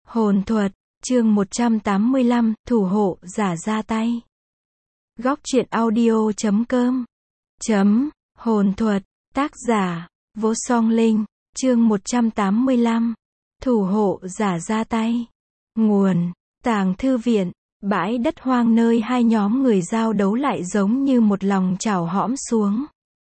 Hồn thuật, chương 185, thủ hộ giả ra tay. Góc truyện audio.com Hồn thuật, tác giả, Vô Song Linh, chương 185, thủ hộ giả ra tay. Nguồn, tàng thư viện, bãi đất hoang nơi hai nhóm người giao đấu lại giống như một lòng chảo hõm xuống.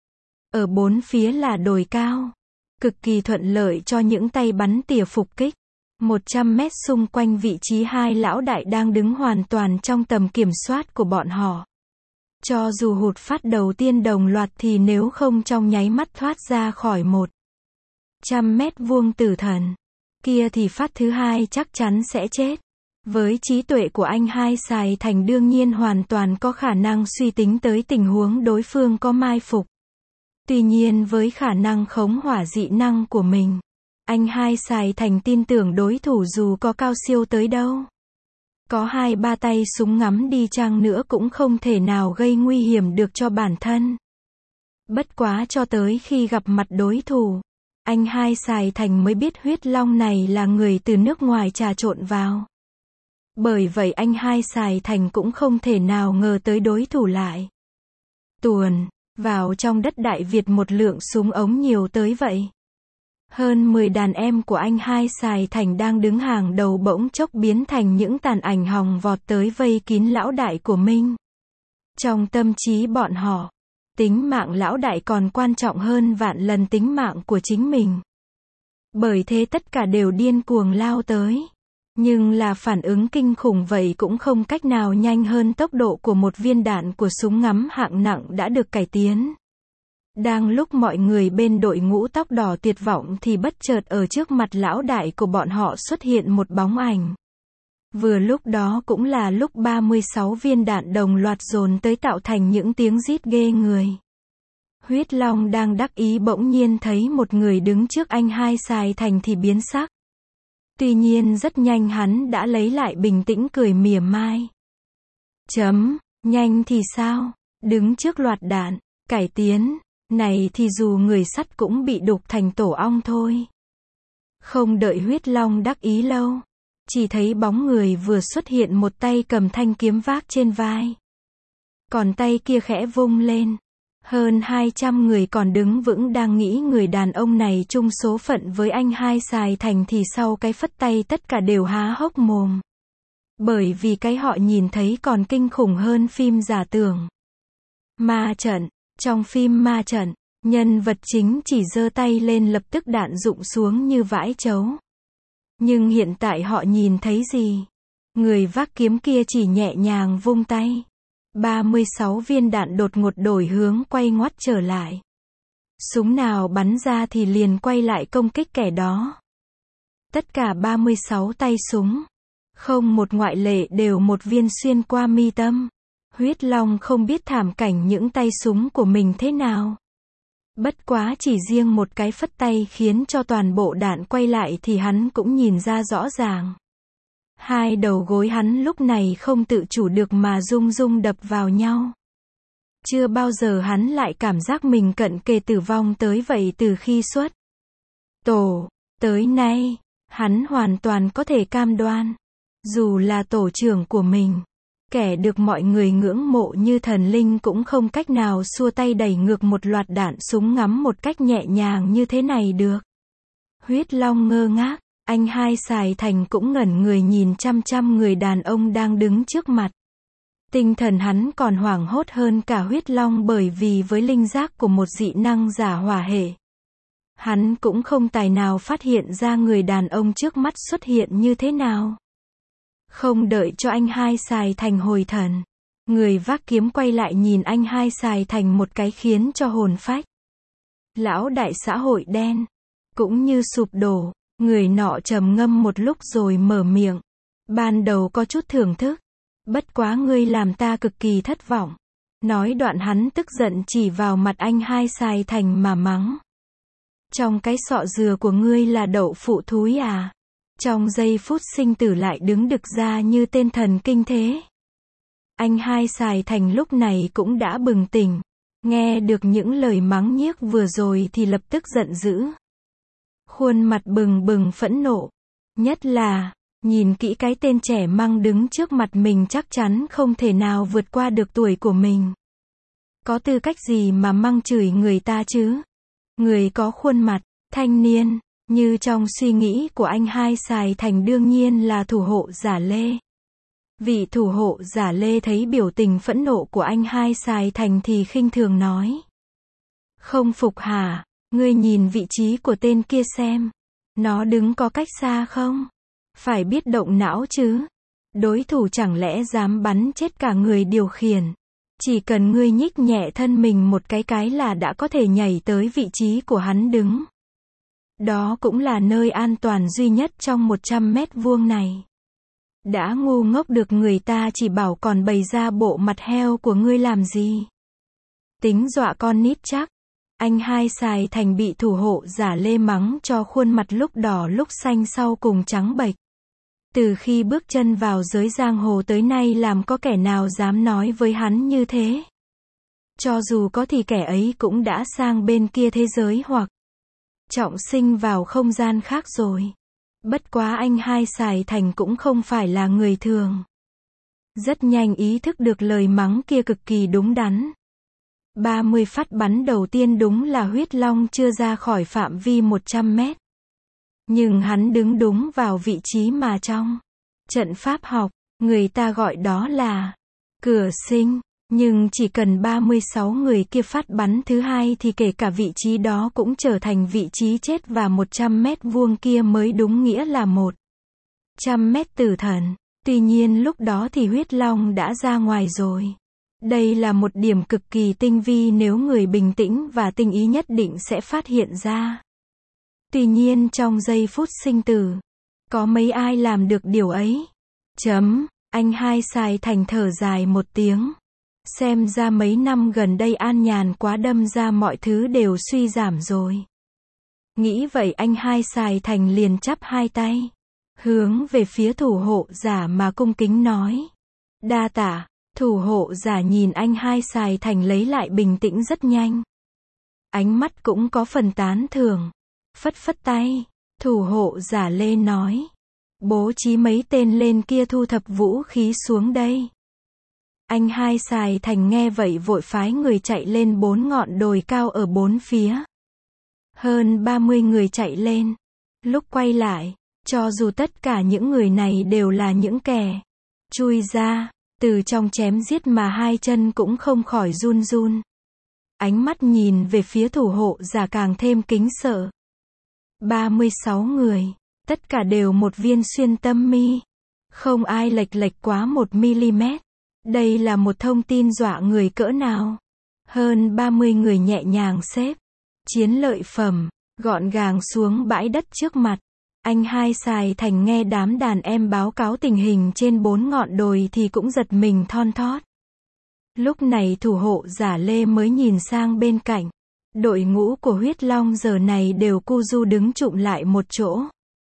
Ở bốn phía là đồi cao, cực kỳ thuận lợi cho những tay bắn tỉa phục kích. 100 mét xung quanh vị trí hai lão đại đang đứng hoàn toàn trong tầm kiểm soát của bọn họ. Cho dù hụt phát đầu tiên đồng loạt thì nếu không trong nháy mắt thoát ra khỏi 100 mét vuông tử thần kia thì phát thứ hai chắc chắn sẽ chết. Với trí tuệ của anh hai Sài Thành đương nhiên hoàn toàn có khả năng suy tính tới tình huống đối phương có mai phục. Tuy nhiên với khả năng khống hỏa dị năng của mình, anh hai Sài Thành tin tưởng đối thủ dù có cao siêu tới đâu, có 2-3 tay súng ngắm đi chăng nữa cũng không thể nào gây nguy hiểm được cho bản thân. Bất quá cho tới khi gặp mặt đối thủ, anh hai Sài Thành mới biết huyết long này là người từ nước ngoài trà trộn vào. Bởi vậy anh hai Sài Thành cũng không thể nào ngờ tới đối thủ lại tuồn vào trong đất Đại Việt một lượng súng ống nhiều tới vậy. Hơn 10 đàn em của anh hai Sài Thành đang đứng hàng đầu bỗng chốc biến thành những tàn ảnh hòng vọt tới vây kín lão đại của mình. Trong tâm trí bọn họ, tính mạng lão đại còn quan trọng hơn vạn lần tính mạng của chính mình. Bởi thế tất cả đều điên cuồng lao tới. Nhưng là phản ứng kinh khủng vậy cũng không cách nào nhanh hơn tốc độ của một viên đạn của súng ngắm hạng nặng đã được cải tiến. Đang lúc mọi người bên đội ngũ tóc đỏ tuyệt vọng thì bất chợt ở trước mặt lão đại của bọn họ xuất hiện một bóng ảnh. Vừa lúc đó cũng là lúc 36 viên đạn đồng loạt dồn tới tạo thành những tiếng rít ghê người. Huyết Long đang đắc ý bỗng nhiên thấy một người đứng trước anh hai Sài Thành thì biến sắc. Tuy nhiên rất nhanh hắn đã lấy lại bình tĩnh cười mỉa mai. Nhanh thì sao? Đứng trước loạt đạn, cải tiến này thì dù người sắt cũng bị đục thành tổ ong thôi. Không đợi Huyết Long đắc ý lâu, chỉ thấy bóng người vừa xuất hiện một tay cầm thanh kiếm vác trên vai. Còn tay kia khẽ vung lên. Hơn 200 người còn đứng vững đang nghĩ người đàn ông này chung số phận với anh hai Sài Thành thì sau cái phất tay tất cả đều há hốc mồm. Bởi vì cái họ nhìn thấy còn kinh khủng hơn phim giả tưởng. Ma trận. Trong phim ma trận, nhân vật chính chỉ giơ tay lên lập tức đạn rụng xuống như vãi chấu. Nhưng hiện tại họ nhìn thấy gì? Người vác kiếm kia chỉ nhẹ nhàng vung tay. 36 viên đạn đột ngột đổi hướng quay ngoắt trở lại. Súng nào bắn ra thì liền quay lại công kích kẻ đó. Tất cả 36 tay súng, không một ngoại lệ đều một viên xuyên qua mi tâm. Huyết Long không biết thảm cảnh những tay súng của mình thế nào. Bất quá chỉ riêng một cái phất tay khiến cho toàn bộ đạn quay lại thì hắn cũng nhìn ra rõ ràng. Hai đầu gối hắn lúc này không tự chủ được mà rung rung đập vào nhau. Chưa bao giờ hắn lại cảm giác mình cận kề tử vong tới vậy từ khi xuất tổ tới nay. Hắn hoàn toàn có thể cam đoan, dù là tổ trưởng của mình, kẻ được mọi người ngưỡng mộ như thần linh cũng không cách nào xua tay đẩy ngược một loạt đạn súng ngắm một cách nhẹ nhàng như thế này được. Huyết Long ngơ ngác, anh hai Sài Thành cũng ngẩn người nhìn chăm chăm người đàn ông đang đứng trước mặt. Tinh thần hắn còn hoảng hốt hơn cả Huyết Long bởi vì với linh giác của một dị năng giả hỏa hệ, hắn cũng không tài nào phát hiện ra người đàn ông trước mắt xuất hiện như thế nào. Không đợi cho anh hai Sài Thành hồi thần, người vác kiếm quay lại nhìn anh hai Sài Thành một cái khiến cho hồn phách lão đại xã hội đen cũng như sụp đổ. Người nọ trầm ngâm một lúc rồi mở miệng. Ban đầu có chút thưởng thức, bất quá ngươi làm ta cực kỳ thất vọng. Nói đoạn hắn tức giận chỉ vào mặt anh hai Sài Thành mà mắng. Trong cái sọ dừa của ngươi là đậu phụ thúi à? Trong giây phút sinh tử lại đứng đực ra như tên thần kinh thế. Anh hai Sài Thành lúc này cũng đã bừng tỉnh. Nghe được những lời mắng nhiếc vừa rồi thì lập tức giận dữ. Khuôn mặt bừng bừng phẫn nộ. Nhất là, Nhìn kỹ cái tên trẻ măng đứng trước mặt mình chắc chắn không thể nào vượt qua được tuổi của mình. Có tư cách gì mà măng chửi người ta chứ? Người có khuôn mặt, thanh niên, như trong suy nghĩ của anh Hai Sài Thành đương nhiên là thủ hộ giả Lê. Vị thủ hộ giả Lê thấy biểu tình phẫn nộ của anh Hai Sài Thành thì khinh thường nói. Không phục hả? Ngươi nhìn vị trí của tên kia xem. Nó đứng có cách xa không? Phải biết động não chứ. Đối thủ chẳng lẽ dám bắn chết cả người điều khiển. Chỉ cần ngươi nhích nhẹ thân mình một cái là đã có thể nhảy tới vị trí của hắn đứng. Đó cũng là nơi an toàn duy nhất trong 100 mét vuông này. Đã ngu ngốc được người ta chỉ bảo còn bày ra bộ mặt heo của ngươi làm gì? Tính dọa con nít chắc. Anh Hai Sài Thành bị thủ hộ giả Lê mắng cho khuôn mặt lúc đỏ lúc xanh sau cùng trắng bệch. Từ khi bước chân vào giới giang hồ tới nay làm có kẻ nào dám nói với hắn như thế. Cho dù có thì kẻ ấy cũng đã sang bên kia thế giới hoặc trọng sinh vào không gian khác rồi. Bất quá anh Hai Sài Thành cũng không phải là người thường. Rất nhanh ý thức được lời mắng kia cực kỳ đúng đắn. 30 phát bắn đầu tiên đúng là huyết long chưa ra khỏi phạm vi 100 mét. Nhưng hắn đứng đúng vào vị trí mà trong trận pháp học, người ta gọi đó là cửa sinh. Nhưng chỉ cần 36 người kia phát bắn thứ hai thì kể cả vị trí đó cũng trở thành vị trí chết và 100 mét vuông kia mới đúng nghĩa là 100 mét tử thần. Tuy nhiên lúc đó thì huyết long đã ra ngoài rồi. Đây là một điểm cực kỳ tinh vi nếu người bình tĩnh và tinh ý nhất định sẽ phát hiện ra. Tuy nhiên trong giây phút sinh tử, có mấy ai làm được điều ấy? Anh Hai Sài Thành thở dài một tiếng. Xem ra mấy năm gần đây an nhàn quá đâm ra mọi thứ đều suy giảm rồi. Nghĩ vậy anh Hai Sài Thành liền chắp hai tay, hướng về phía thủ hộ giả mà cung kính nói. Đa tạ. Thủ hộ giả nhìn anh Hai Sài Thành lấy lại bình tĩnh rất nhanh. Ánh mắt cũng có phần tán thưởng. Phất phất tay, thủ hộ giả Lê nói. Bố trí mấy tên lên kia thu thập vũ khí xuống đây. Anh Hai Sài Thành nghe vậy vội phái người chạy lên 4 ngọn đồi cao ở 4 phía. Hơn 30 người chạy lên. Lúc quay lại, cho dù tất cả những người này đều là những kẻ chui ra từ trong chém giết mà hai chân cũng không khỏi run run. Ánh mắt nhìn về phía thủ hộ giả càng thêm kính sợ. 36 người, tất cả đều một viên xuyên tâm mi. Không ai lệch quá 1 mm. Đây là một thông tin dọa người cỡ nào. Hơn 30 người nhẹ nhàng xếp chiến lợi phẩm, gọn gàng xuống bãi đất trước mặt. Anh Hai Sài Thành nghe đám đàn em báo cáo tình hình trên 4 ngọn đồi thì cũng giật mình thon thót. Lúc này thủ hộ giả Lê mới nhìn sang bên cạnh. Đội ngũ của huyết long giờ này đều cu du đứng chụm lại một chỗ.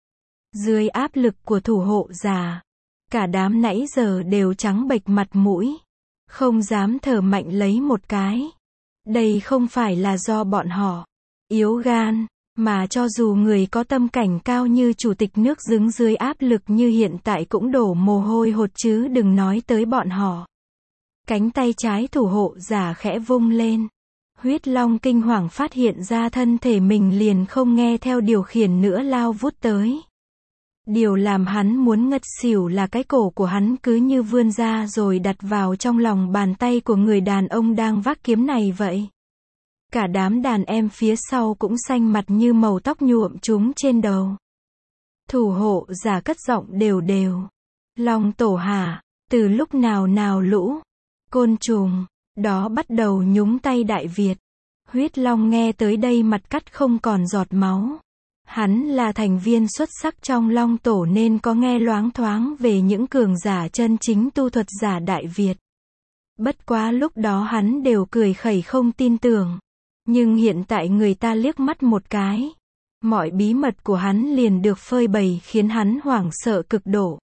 Dưới áp lực của thủ hộ giả, cả đám nãy giờ đều trắng bệch mặt mũi. Không dám thở mạnh lấy một cái. Đây không phải là do bọn họ yếu gan. Mà cho dù người có tâm cảnh cao như chủ tịch nước đứng dưới áp lực như hiện tại cũng đổ mồ hôi hột chứ đừng nói tới bọn họ. Cánh tay trái thủ hộ giả khẽ vung lên. Huyết long kinh hoàng phát hiện ra thân thể mình liền không nghe theo điều khiển nữa lao vút tới. Điều làm hắn muốn ngất xỉu là cái cổ của hắn cứ như vươn ra rồi đặt vào trong lòng bàn tay của người đàn ông đang vác kiếm này vậy. Cả đám đàn em phía sau cũng xanh mặt như màu tóc nhuộm chúng trên đầu. Thủ hộ giả cất giọng đều đều. Long tổ hả, từ lúc nào lũ côn trùng đó bắt đầu nhúng tay Đại Việt. Huyết long nghe tới đây mặt cắt không còn giọt máu. Hắn là thành viên xuất sắc trong Long tổ nên có nghe loáng thoáng về những cường giả chân chính tu thuật giả Đại Việt. Bất quá lúc đó hắn đều cười khẩy không tin tưởng. Nhưng hiện tại người ta liếc mắt một cái, mọi bí mật của hắn liền được phơi bày khiến hắn hoảng sợ cực độ.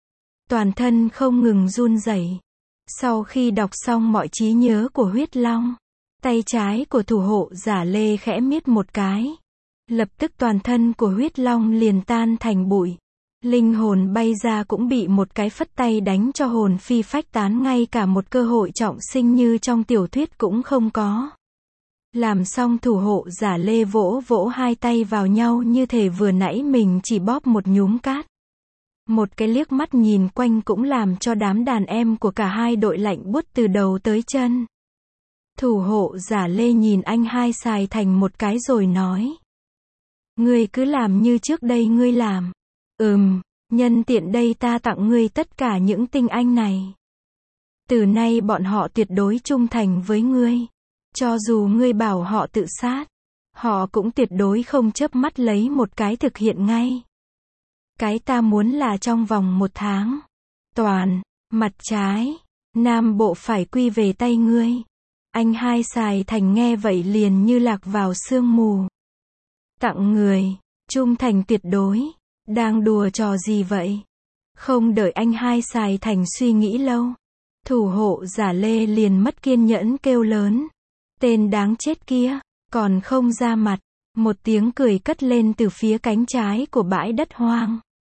Toàn thân không ngừng run rẩy. Sau khi đọc xong mọi trí nhớ của huyết long, tay trái của thủ hộ giả Lê khẽ miết một cái. Lập tức toàn thân của huyết long liền tan thành bụi. Linh hồn bay ra cũng bị một cái phất tay đánh cho hồn phi phách tán, ngay cả một cơ hội trọng sinh như trong tiểu thuyết cũng không có. Làm xong thủ hộ giả Lê vỗ vỗ hai tay vào nhau như thể vừa nãy mình chỉ bóp một nhúm cát. Một cái liếc mắt nhìn quanh cũng làm cho đám đàn em của cả hai đội lạnh buốt từ đầu tới chân. Thủ hộ giả Lê nhìn anh hai Sài Thành một cái rồi nói. Ngươi cứ làm như trước đây ngươi làm. Nhân tiện đây ta tặng ngươi tất cả những tinh anh này. Từ nay bọn họ tuyệt đối trung thành với ngươi. Cho dù ngươi bảo họ tự sát, họ cũng tuyệt đối không chớp mắt lấy một cái thực hiện ngay. Cái ta muốn là trong vòng 1 tháng, toàn, mặt trái, Nam Bộ phải quy về tay ngươi. Anh hai Sài Thành nghe vậy liền như lạc vào sương mù. Tặng người, trung thành tuyệt đối, đang đùa trò gì vậy? Không đợi anh hai Sài Thành suy nghĩ lâu, thủ hộ giả Lê liền mất kiên nhẫn kêu lớn. Tên đáng chết kia, còn không ra mặt. Một tiếng cười cất lên từ phía cánh trái của bãi đất hoang.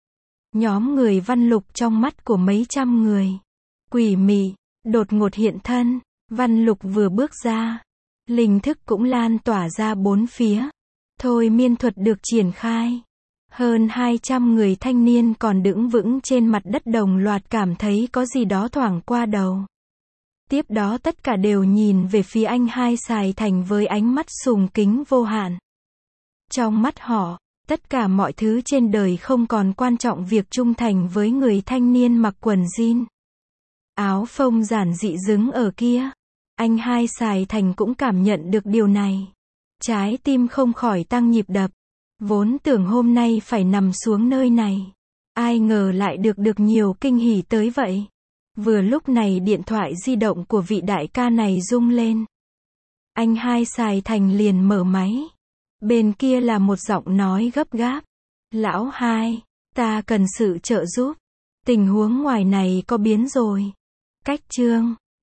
Nhóm người Văn Lục trong mắt của mấy trăm người. Quỷ mị, đột ngột hiện thân. Văn Lục vừa bước ra, linh thức cũng lan tỏa ra bốn phía. Thôi miên thuật được triển khai. Hơn 200 người thanh niên còn đứng vững trên mặt đất đồng loạt cảm thấy có gì đó thoảng qua đầu. Tiếp đó tất cả đều nhìn về phía anh hai Sài Thành với ánh mắt sùng kính vô hạn. Trong mắt họ, tất cả mọi thứ trên đời không còn quan trọng việc trung thành với người thanh niên mặc quần jean, áo phông giản dị đứng ở kia. Anh hai Sài Thành cũng cảm nhận được điều này. Trái tim không khỏi tăng nhịp đập. Vốn tưởng hôm nay phải nằm xuống nơi này. Ai ngờ lại được nhiều kinh hỉ tới vậy. Vừa lúc này điện thoại di động của vị đại ca này rung lên. Anh hai Sài Thành liền mở máy. Bên kia là một giọng nói gấp gáp. Lão hai, ta cần sự trợ giúp. Tình huống ngoài này có biến rồi. Cách Trương,